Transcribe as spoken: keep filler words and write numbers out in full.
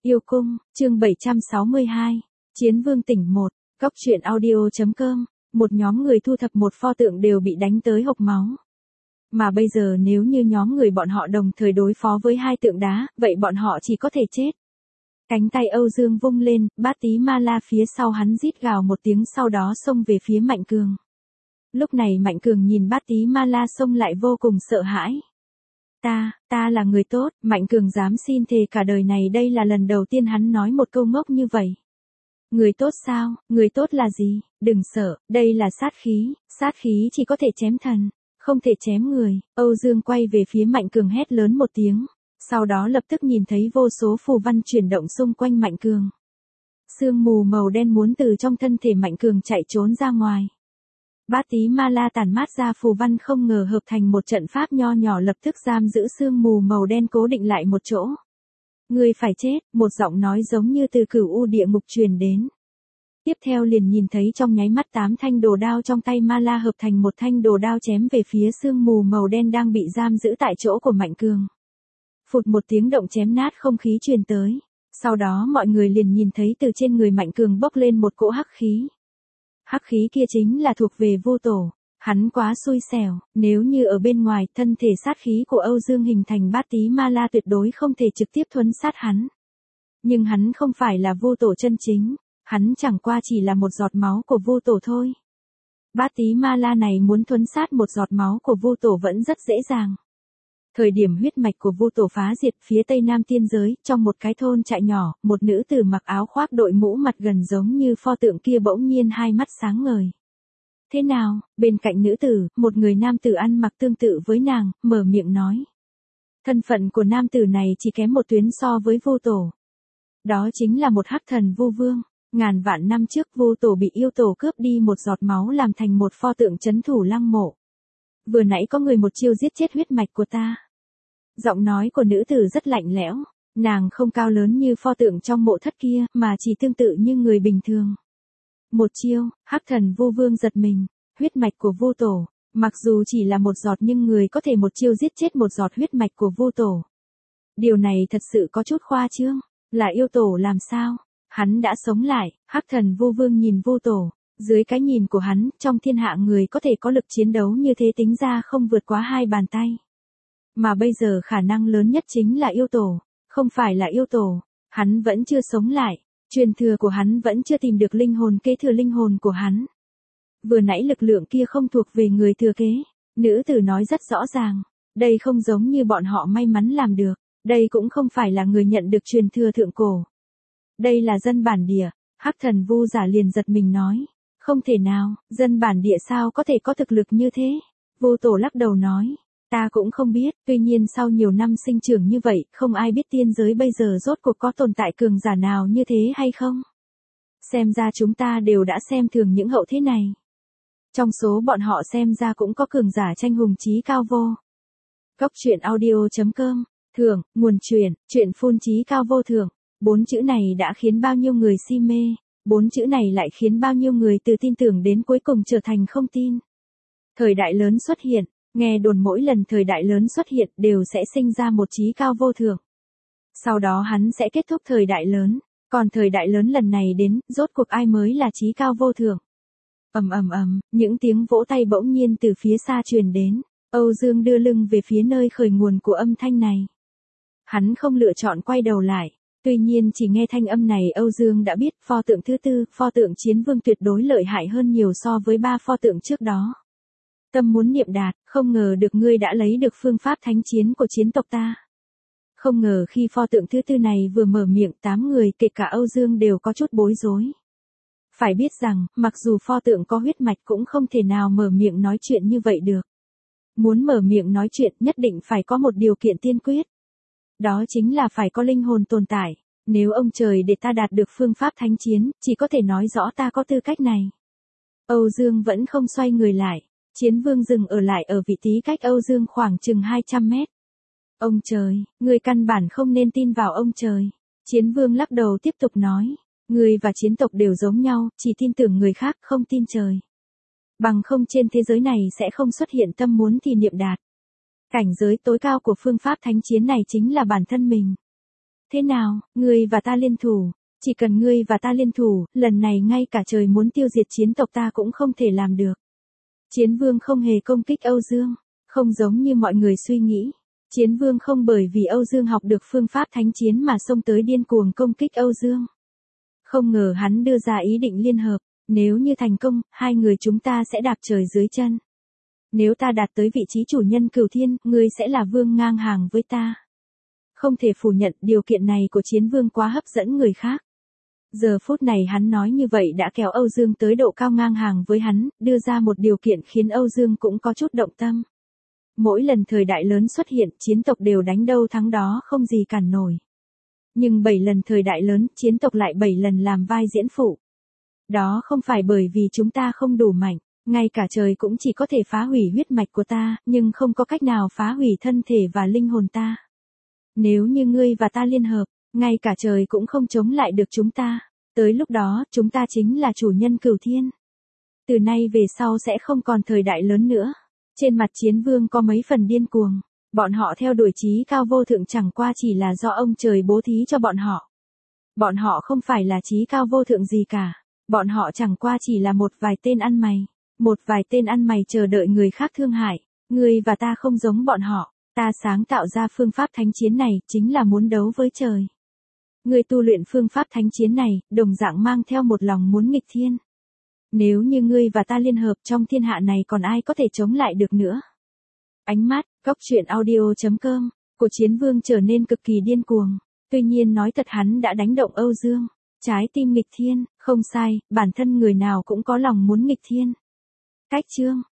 Yêu cung, chương bảy trăm sáu mươi hai, Chiến Vương tỉnh một, Cóc truyện audio.com, một nhóm người thu thập một pho tượng đều bị đánh tới hộc máu. Mà bây giờ nếu như nhóm người bọn họ đồng thời đối phó với hai tượng đá, vậy bọn họ chỉ có thể chết. Cánh tay Âu Dương vung lên, Bát Tí Ma La phía sau hắn rít gào một tiếng sau đó xông về phía Mạnh Cường. Lúc này Mạnh Cường nhìn Bát Tí Ma La xông lại vô cùng sợ hãi. Ta, ta là người tốt, Mạnh Cường dám xin thề cả đời này đây là lần đầu tiên hắn nói một câu ngốc như vậy. Người tốt sao, người tốt là gì, đừng sợ, đây là sát khí, sát khí chỉ có thể chém thần, không thể chém người. Âu Dương quay về phía Mạnh Cường hét lớn một tiếng, sau đó lập tức nhìn thấy vô số phù văn chuyển động xung quanh Mạnh Cường. Sương mù màu đen muốn từ trong thân thể Mạnh Cường chạy trốn ra ngoài. Bát Tí Ma La tản mát ra phù văn không ngờ hợp thành một trận pháp nho nhỏ lập tức giam giữ sương mù màu đen cố định lại một chỗ. Người phải chết, một giọng nói giống như từ cửu u địa ngục truyền đến. Tiếp theo liền nhìn thấy trong nháy mắt tám thanh đồ đao trong tay Ma La hợp thành một thanh đồ đao chém về phía sương mù màu đen đang bị giam giữ tại chỗ của Mạnh Cường. Phụt một tiếng động chém nát không khí truyền tới. Sau đó mọi người liền nhìn thấy từ trên người Mạnh Cường bốc lên một cỗ hắc khí. Hắc khí kia chính là thuộc về Vu Tổ, hắn quá xui xẻo, nếu như ở bên ngoài thân thể sát khí của Âu Dương hình thành Bát Tí Ma La tuyệt đối không thể trực tiếp thuấn sát hắn. Nhưng hắn không phải là Vu Tổ chân chính, hắn chẳng qua chỉ là một giọt máu của Vu Tổ thôi. Bát Tí Ma La này muốn thuấn sát một giọt máu của Vu Tổ vẫn rất dễ dàng. Thời điểm huyết mạch của Vu Tổ phá diệt phía tây nam tiên giới, trong một cái thôn trại nhỏ, một nữ tử mặc áo khoác đội mũ mặt gần giống như pho tượng kia bỗng nhiên hai mắt sáng ngời. Thế nào, bên cạnh nữ tử, một người nam tử ăn mặc tương tự với nàng, mở miệng nói. Thân phận của nam tử này chỉ kém một tuyến so với Vu Tổ. Đó chính là một hắc thần Vu Vương, ngàn vạn năm trước Vu Tổ bị yêu tổ cướp đi một giọt máu làm thành một pho tượng trấn thủ lăng mộ. Vừa nãy có người một chiêu giết chết huyết mạch của ta. Giọng nói của nữ tử rất lạnh lẽo, nàng không cao lớn như pho tượng trong mộ thất kia, mà chỉ tương tự như người bình thường. Một chiêu, hắc thần Vu Vương giật mình, huyết mạch của Vu Tổ, mặc dù chỉ là một giọt nhưng người có thể một chiêu giết chết một giọt huyết mạch của Vu Tổ. Điều này thật sự có chút khoa trương, là yêu tổ làm sao? Hắn đã sống lại, hắc thần Vu Vương nhìn Vu Tổ, dưới cái nhìn của hắn, trong thiên hạ người có thể có lực chiến đấu như thế tính ra không vượt quá hai bàn tay. Mà bây giờ khả năng lớn nhất chính là yêu tổ, không phải là yêu tổ, hắn vẫn chưa sống lại, truyền thừa của hắn vẫn chưa tìm được linh hồn kế thừa linh hồn của hắn. Vừa nãy lực lượng kia không thuộc về người thừa kế, nữ tử nói rất rõ ràng, đây không giống như bọn họ may mắn làm được, đây cũng không phải là người nhận được truyền thừa thượng cổ. Đây là dân bản địa, hắc thần Vu giả liền giật mình nói, không thể nào, dân bản địa sao có thể có thực lực như thế? Vu Tổ lắc đầu nói. Ta cũng không biết, tuy nhiên sau nhiều năm sinh trưởng như vậy, không ai biết tiên giới bây giờ rốt cuộc có tồn tại cường giả nào như thế hay không? Xem ra chúng ta đều đã xem thường những hậu thế này. Trong số bọn họ xem ra cũng có cường giả tranh hùng chí cao vô. Cóc truyện audio.com, thưởng, nguồn truyện, truyện phun chí cao vô thưởng. Bốn chữ này đã khiến bao nhiêu người si mê, bốn chữ này lại khiến bao nhiêu người từ tin tưởng đến cuối cùng trở thành không tin. Thời đại lớn xuất hiện. Nghe đồn mỗi lần thời đại lớn xuất hiện đều sẽ sinh ra một chí cao vô thượng. Sau đó hắn sẽ kết thúc thời đại lớn, còn thời đại lớn lần này đến, rốt cuộc ai mới là chí cao vô thượng. Ầm ầm ầm, những tiếng vỗ tay bỗng nhiên từ phía xa truyền đến, Âu Dương đưa lưng về phía nơi khởi nguồn của âm thanh này. Hắn không lựa chọn quay đầu lại, tuy nhiên chỉ nghe thanh âm này Âu Dương đã biết pho tượng thứ tư, pho tượng Chiến Vương tuyệt đối lợi hại hơn nhiều so với ba pho tượng trước đó. Tâm muốn niệm đạt, không ngờ được ngươi đã lấy được phương pháp thánh chiến của chiến tộc ta. Không ngờ khi pho tượng thứ tư này vừa mở miệng tám người kể cả Âu Dương đều có chút bối rối. Phải biết rằng, mặc dù pho tượng có huyết mạch cũng không thể nào mở miệng nói chuyện như vậy được. Muốn mở miệng nói chuyện nhất định phải có một điều kiện tiên quyết. Đó chính là phải có linh hồn tồn tại. Nếu ông trời để ta đạt được phương pháp thánh chiến, chỉ có thể nói rõ ta có tư cách này. Âu Dương vẫn không xoay người lại. Chiến Vương dừng ở lại ở vị trí cách Âu Dương khoảng chừng hai trăm mét. Ông trời, người căn bản không nên tin vào ông trời. Chiến Vương lắc đầu tiếp tục nói, người và chiến tộc đều giống nhau, chỉ tin tưởng người khác, không tin trời. Bằng không trên thế giới này sẽ không xuất hiện tâm muốn thì niệm đạt. Cảnh giới tối cao của phương pháp thánh chiến này chính là bản thân mình. Thế nào, ngươi và ta liên thủ, chỉ cần ngươi và ta liên thủ, lần này ngay cả trời muốn tiêu diệt chiến tộc ta cũng không thể làm được. Chiến vương không hề công kích Âu Dương, không giống như mọi người suy nghĩ. Chiến vương không bởi vì Âu Dương học được phương pháp thánh chiến mà xông tới điên cuồng công kích Âu Dương. Không ngờ hắn đưa ra ý định liên hợp, nếu như thành công, hai người chúng ta sẽ đạp trời dưới chân. Nếu ta đạt tới vị trí chủ nhân cửu thiên, ngươi sẽ là vương ngang hàng với ta. Không thể phủ nhận điều kiện này của chiến vương quá hấp dẫn người khác. Giờ phút này hắn nói như vậy đã kéo Âu Dương tới độ cao ngang hàng với hắn, đưa ra một điều kiện khiến Âu Dương cũng có chút động tâm. Mỗi lần thời đại lớn xuất hiện, chiến tộc đều đánh đâu thắng đó không gì cản nổi. Nhưng bảy lần thời đại lớn, chiến tộc lại bảy lần làm vai diễn phụ. Đó không phải bởi vì chúng ta không đủ mạnh, ngay cả trời cũng chỉ có thể phá hủy huyết mạch của ta, nhưng không có cách nào phá hủy thân thể và linh hồn ta. Nếu như ngươi và ta liên hợp, ngay cả trời cũng không chống lại được chúng ta. Tới lúc đó, chúng ta chính là chủ nhân cửu thiên. Từ nay về sau sẽ không còn thời đại lớn nữa. Trên mặt chiến vương có mấy phần điên cuồng. Bọn họ theo đuổi chí cao vô thượng chẳng qua chỉ là do ông trời bố thí cho bọn họ. Bọn họ không phải là chí cao vô thượng gì cả. Bọn họ chẳng qua chỉ là một vài tên ăn mày. Một vài tên ăn mày chờ đợi người khác thương hại. Ngươi và ta không giống bọn họ. Ta sáng tạo ra phương pháp thánh chiến này chính là muốn đấu với trời. Ngươi tu luyện phương pháp thánh chiến này, đồng dạng mang theo một lòng muốn nghịch thiên. Nếu như ngươi và ta liên hợp trong thiên hạ này còn ai có thể chống lại được nữa. Ánh mắt, góc truyện audio chấm com, của chiến vương trở nên cực kỳ điên cuồng. Tuy nhiên nói thật hắn đã đánh động Âu Dương. Trái tim nghịch thiên, không sai, bản thân người nào cũng có lòng muốn nghịch thiên. Cách chương.